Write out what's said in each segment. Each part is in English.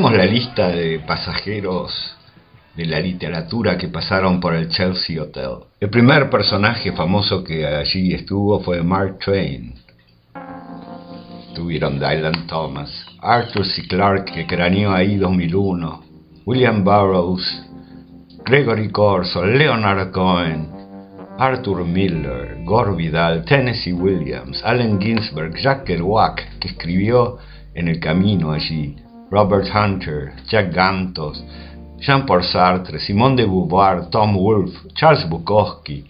Hagamos la lista de pasajeros de la literatura que pasaron por el Chelsea Hotel. El primer personaje famoso que allí estuvo fue Mark Twain. Tuvieron Dylan Thomas, Arthur C. Clarke, que craneó ahí 2001, William Burroughs, Gregory Corso, Leonard Cohen, Arthur Miller, Gore Vidal, Tennessee Williams, Allen Ginsberg, Jack Kerouac, que escribió En el camino allí, Robert Hunter, Jack Gantos, Jean-Paul Sartre, Simone de Beauvoir, Tom Wolfe, Charles Bukowski.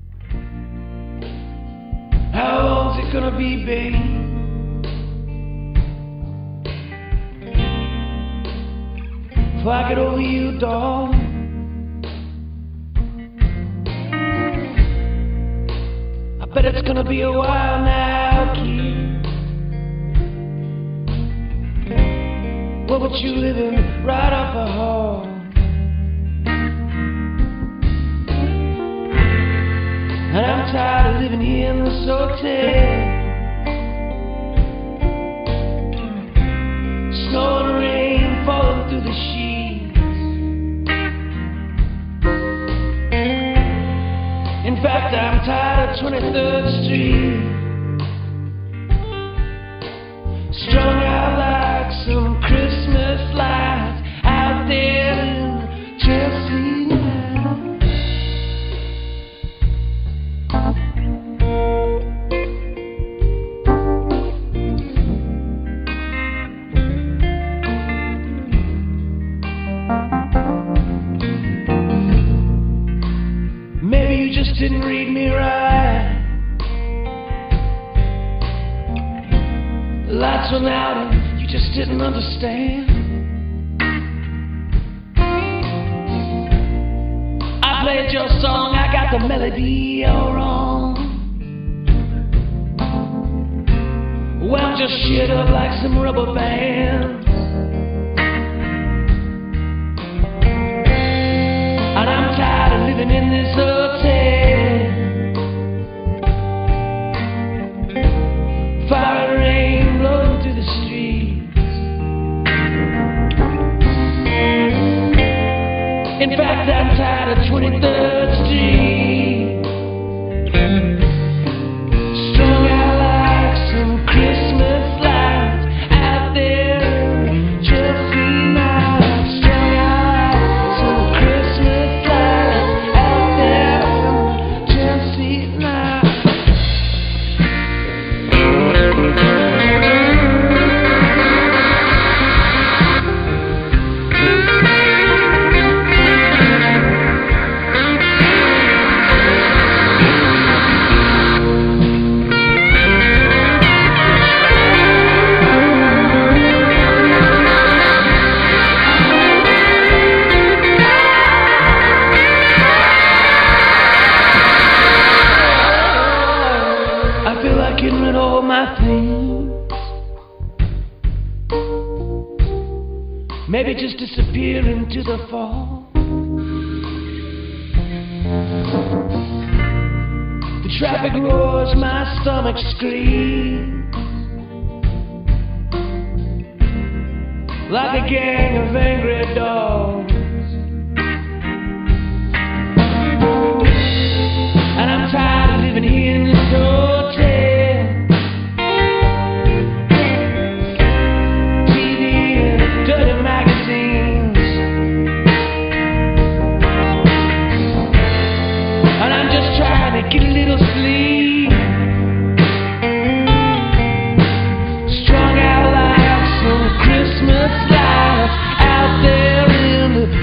How long's it gonna be, babe? Before I get over you, dog. I bet it's gonna be a while now, kid. What would you living right off the hall? And I'm tired of living here in this hotel. Snow and rain falling through the sheets. In fact, I'm tired of 23rd Street. Strung out like some Christmas lights out there in Chelsea night. Maybe you just didn't read me right. The lights went out and you just didn't understand. I played your song, I got the melody all wrong. Wound your shit up like some rubber bands. And I'm tired of living in this hotel. Fire and rain blowing through the streets. In fact, I'm tired of 23rd Street. Strung out like some Christmas lights out there in Chelsea night. Strung out like some Christmas lights out there in Chelsea night. I feel like getting rid of all my things. Maybe just disappear into the fall. The traffic roars, my stomach screams. Like a gang of angry dogs. And I'm tired of living here in this hotel. TV and dirty magazines. And I'm just trying to get a little sleep. Strung out like some Christmas lights out there in the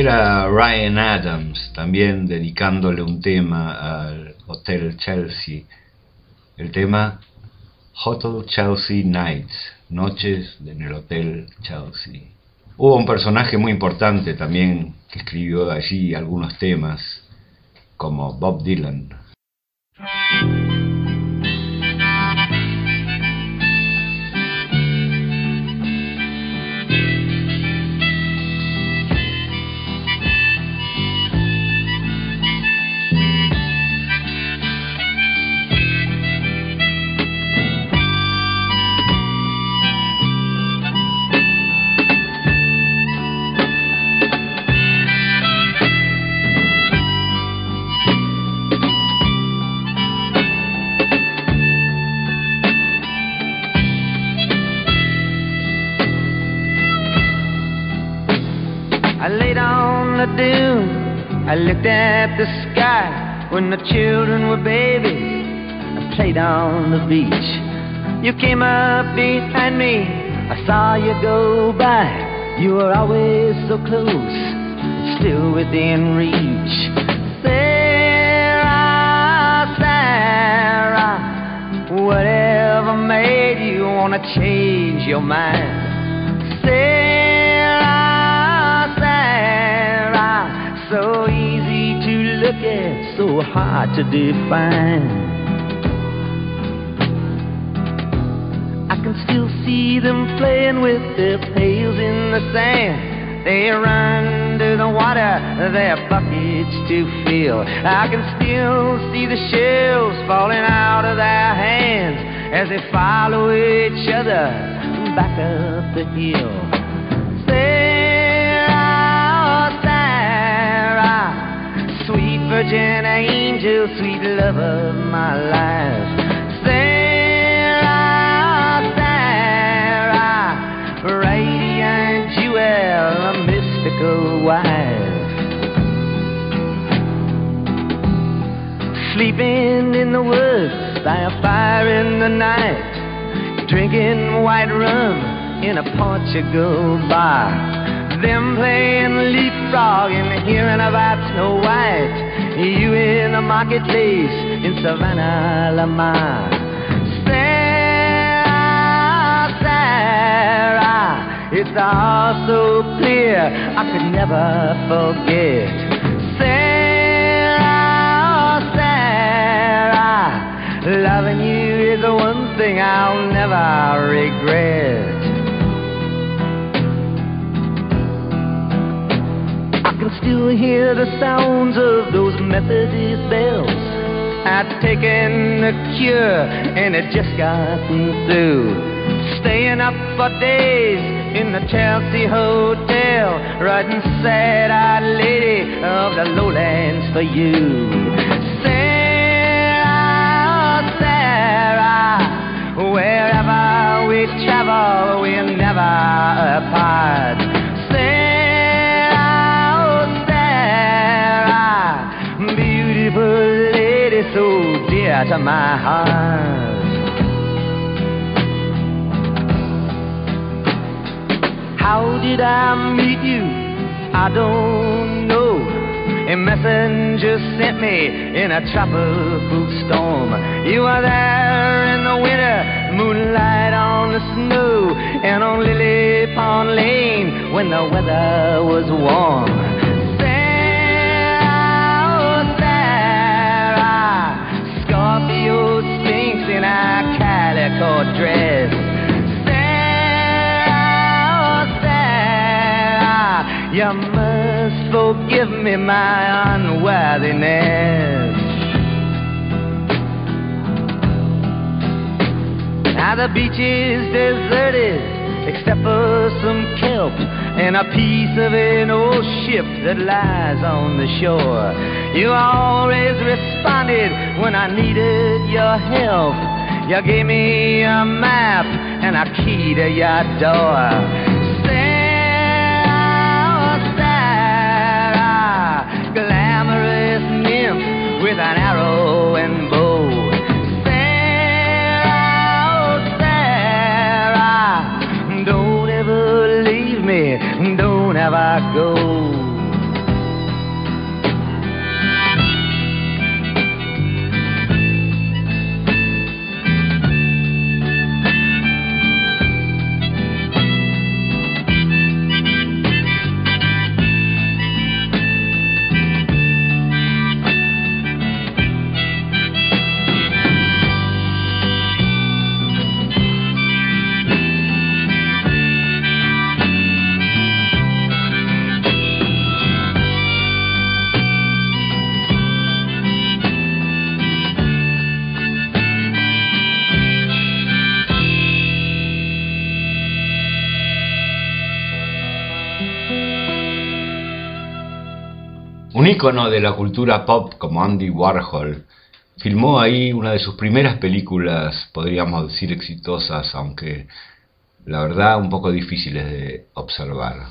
era Ryan Adams, también dedicándole un tema al Hotel Chelsea, el tema Hotel Chelsea Nights, noches en el Hotel Chelsea. Hubo un personaje muy importante también que escribió allí algunos temas, como Bob Dylan. I laid on the dune, I looked at the sky when the children were babies. I played on the beach. You came up behind me, I saw you go by. You were always so close, still within reach. Sarah, Sarah, whatever made you wanna change your mind? So easy to look at, so hard to define. I can still see them playing with their pails in the sand. They run to the water, their buckets to fill. I can still see the shells falling out of their hands as they follow each other back up the hill. Sweet virgin angel, sweet love of my life. Sarah, Sarah, radiant jewel, a mystical wife. Sleeping in the woods by a fire in the night, drinking white rum in a Portugal bar. Them playing leapfrog and hearing about Snow White. You in the marketplace in Savannah, Lamar. Sarah, Sarah, it's all so clear I could never forget. Sarah, Sarah, loving you is the one thing I'll never regret. I can still hear the sounds of those Methodist bells. I'd taken the cure and it just gotten through. Staying up for days in the Chelsea Hotel, writing sad-eyed lady of the lowlands for you. Sarah, Sarah, wherever we travel, we're never apart. Beautiful lady, so dear to my heart. How did I meet you? I don't know. A messenger sent me in a tropical storm. You were there in the winter, moonlight on the snow, and on Lily Pond Lane when the weather was warm. Scorpio Sphinx in a calico dress. Sarah, Sarah, you must forgive me my unworthiness. Now the beach is deserted except for some kelp and a piece of an old ship that lies on the shore. You always responded when I needed your help. You gave me a map and a key to your door. Sarah, Sarah, glamorous nymph with an arrow and bow. Sarah, Sarah, don't ever leave me, don't ever go. Un ícono de la cultura pop como Andy Warhol filmó ahí una de sus primeras películas, podríamos decir exitosas, aunque la verdad un poco difíciles de observar.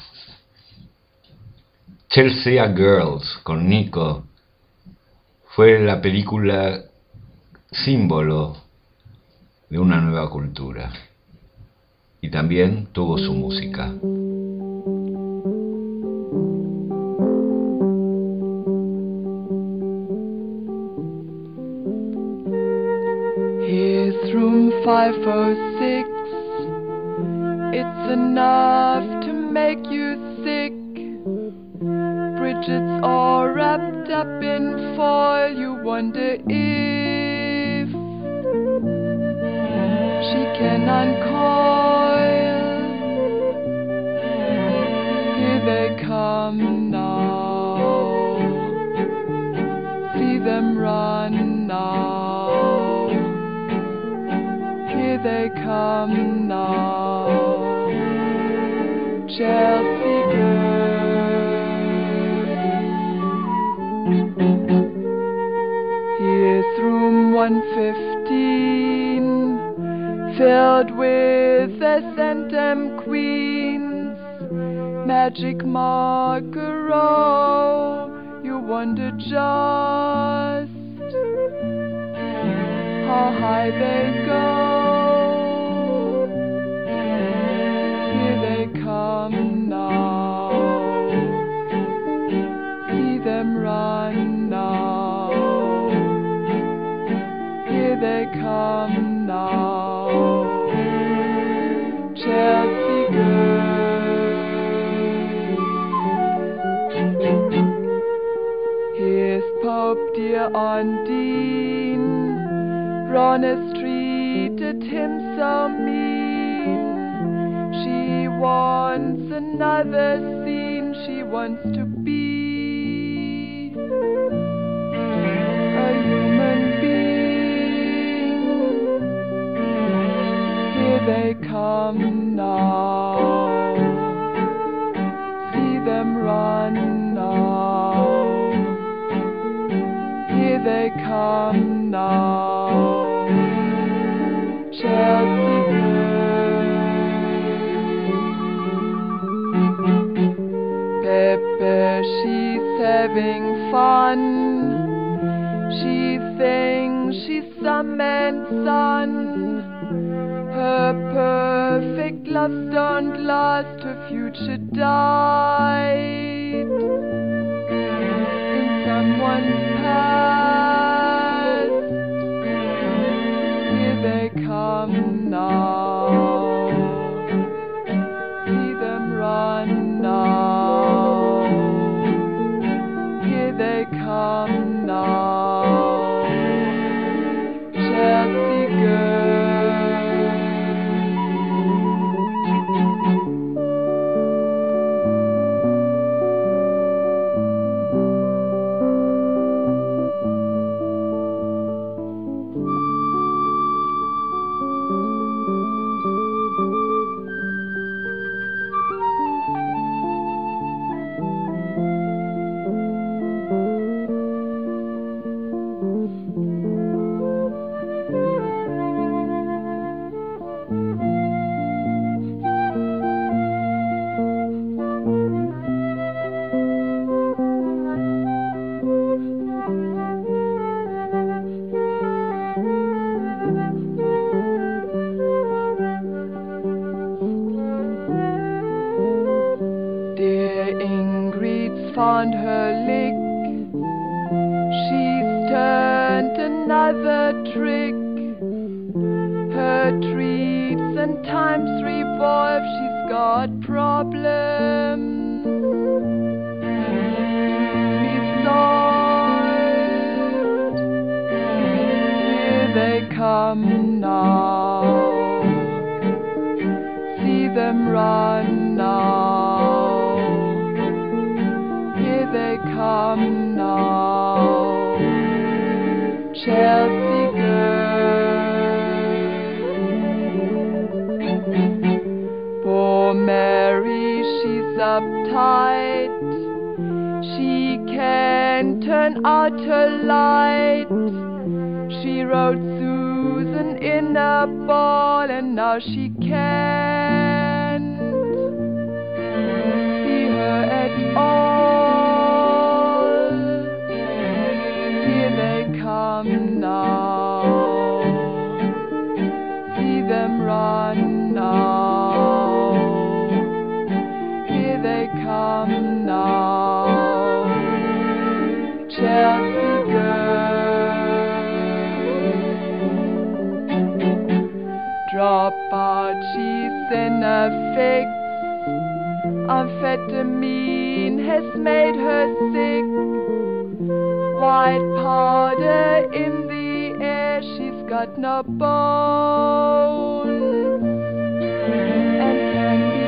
Chelsea Girls con Nico fue la película símbolo de una nueva cultura y también tuvo su música. Here's room 506. It's enough to make you sick. Bridget's all wrapped up in foil. You wonder if she can uncoil. Here they come now. See them run now. Here they come now. Chelsea girls. Here's room 115, filled with the Centum Queens. Magic Margaro, you wonder just how high they go. Here they come now. See them run now. Here they come now. Chelsea girls. Here's Pope dear Undine. Ronest treated him so mean. She wants another scene. She wants to be a human being. Here they come now. See them run now. Here they come now. Chelsea girls. Pepe, she's having fun. She thinks she's some man's son. Her perfect loves don't last. Her future died in someone's past. Here they come now. See them run now. Here they come now. Chelsea girls. Found her lick. She's turned another trick. Her treats and times revolve. She's got problems be solved. Here they come now. See them run now. They come now. Chelsea girls. Poor Mary, she's uptight. She can't turn out her light. She wrote Susan in a ball, and now she can't see her at all. Here they come now, see them run now. Here they come now, Chelsea girl. Dropout, she's in a fix. Amphetamine has made her sick. White powder in the air, she's got no bones and can be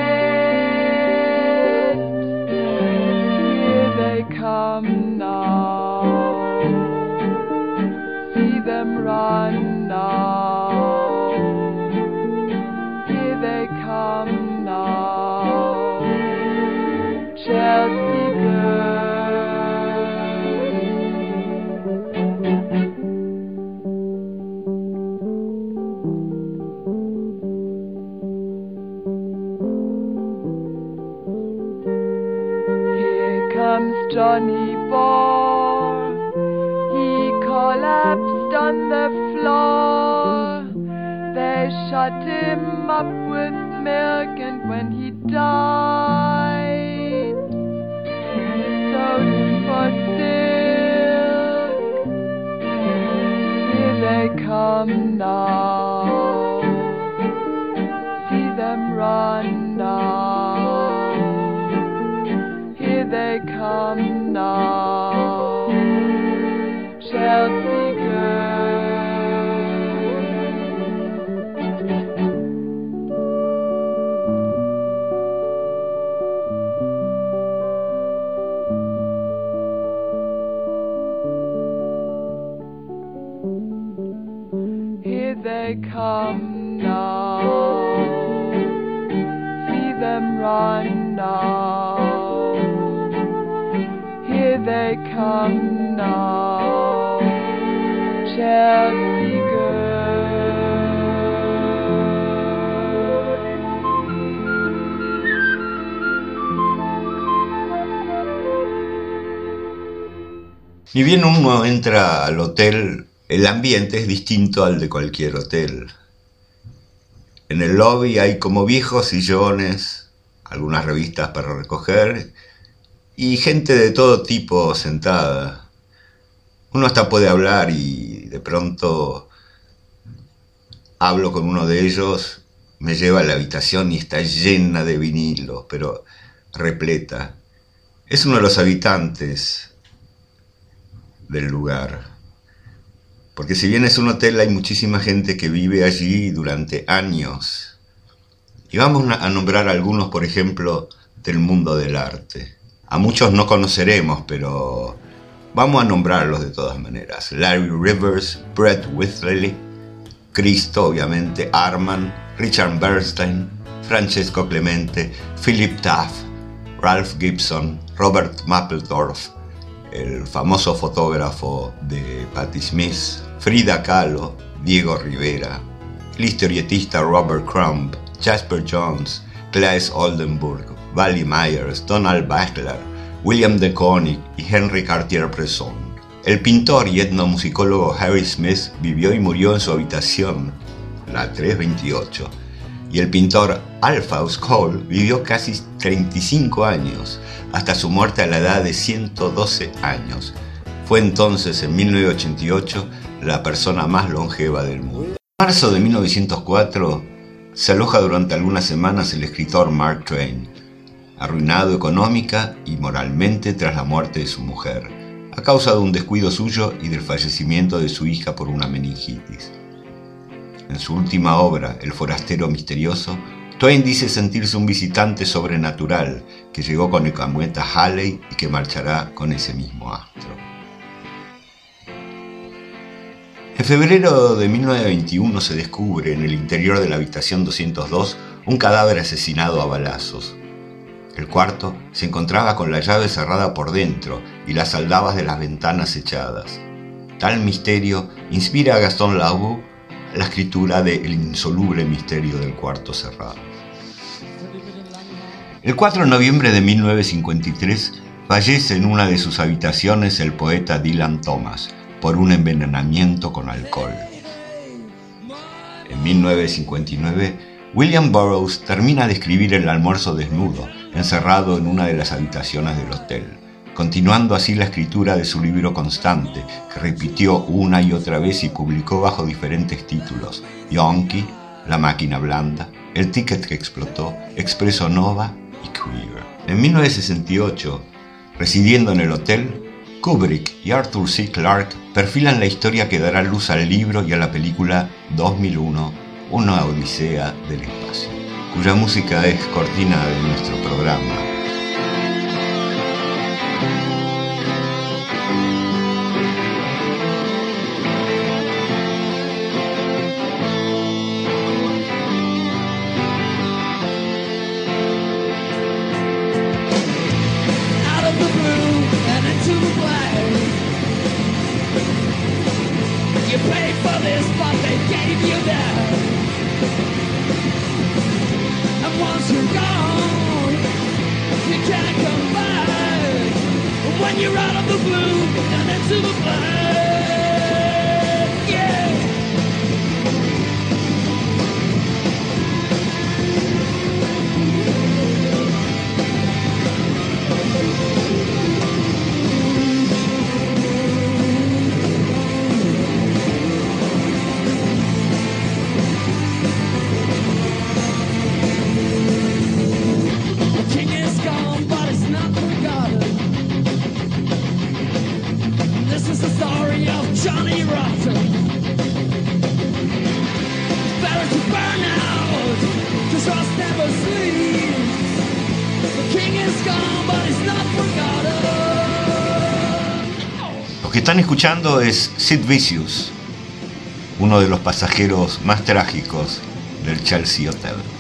scared. Here they come now, see them run now. Here they come now, Chelsea girl. Here comes Johnny Ball. He collapsed on the floor. They shut him up with milk, and when he died, sold him for silk. Here they come now, see them run now. Here they come now, Chelsea girl. Here they come now, see them run now. Here they come now, Chelsea girl. Ni bien uno entra al hotel, el ambiente es distinto al de cualquier hotel. En el lobby hay como viejos sillones, algunas revistas para recoger y gente de todo tipo sentada. Uno hasta puede hablar y de pronto hablo con uno de ellos, me lleva a la habitación y está llena de vinilos, pero repleta. Es uno de los habitantes del lugar. Porque si bien es un hotel, hay muchísima gente que vive allí durante años. Y vamos a nombrar algunos, por ejemplo, del mundo del arte. A muchos no conoceremos, pero vamos a nombrarlos de todas maneras. Larry Rivers, Brett Whitley, Cristo, obviamente, Arman, Richard Bernstein, Francesco Clemente, Philip Taft, Ralph Gibson, Robert Mapplethorpe, el famoso fotógrafo de Patti Smith, Frida Kahlo, Diego Rivera, el historietista Robert Crumb, Jasper Jones, Claes Oldenburg, Wally Myers, Donald Butler, William de Koning y Henry Cartier-Bresson. El pintor y etnomusicólogo Harry Smith vivió y murió en su habitación, la 328, y el pintor Alphonse Cole vivió casi 35 años, hasta su muerte a la edad de 112 años. Fue entonces, en 1988, la persona más longeva del mundo. En marzo de 1904 se aloja durante algunas semanas el escritor Mark Twain, arruinado económica y moralmente tras la muerte de su mujer, a causa de un descuido suyo y del fallecimiento de su hija por una meningitis. En su última obra, El forastero misterioso, Twain dice sentirse un visitante sobrenatural que llegó con el cometa Halley y que marchará con ese mismo astro. En febrero de 1921 se descubre en el interior de la habitación 202 un cadáver asesinado a balazos. El cuarto se encontraba con la llave cerrada por dentro y las aldabas de las ventanas echadas. Tal misterio inspira a Gaston Leroux la escritura de El insoluble misterio del cuarto cerrado. El 4 de noviembre de 1953 fallece en una de sus habitaciones el poeta Dylan Thomas por un envenenamiento con alcohol. En 1959, William Burroughs termina de escribir El almuerzo desnudo, encerrado en una de las habitaciones del hotel, continuando así la escritura de su libro constante, que repitió una y otra vez y publicó bajo diferentes títulos: Yonky, La máquina blanda, El ticket que explotó, Expreso Nova y Queer. En 1968, residiendo en el hotel, Kubrick y Arthur C. Clarke perfilan la historia que dará luz al libro y a la película 2001, Una odisea del espacio, cuya música es cortina de nuestro programa. Lo que están escuchando es Sid Vicious, uno de los pasajeros más trágicos del Chelsea Hotel.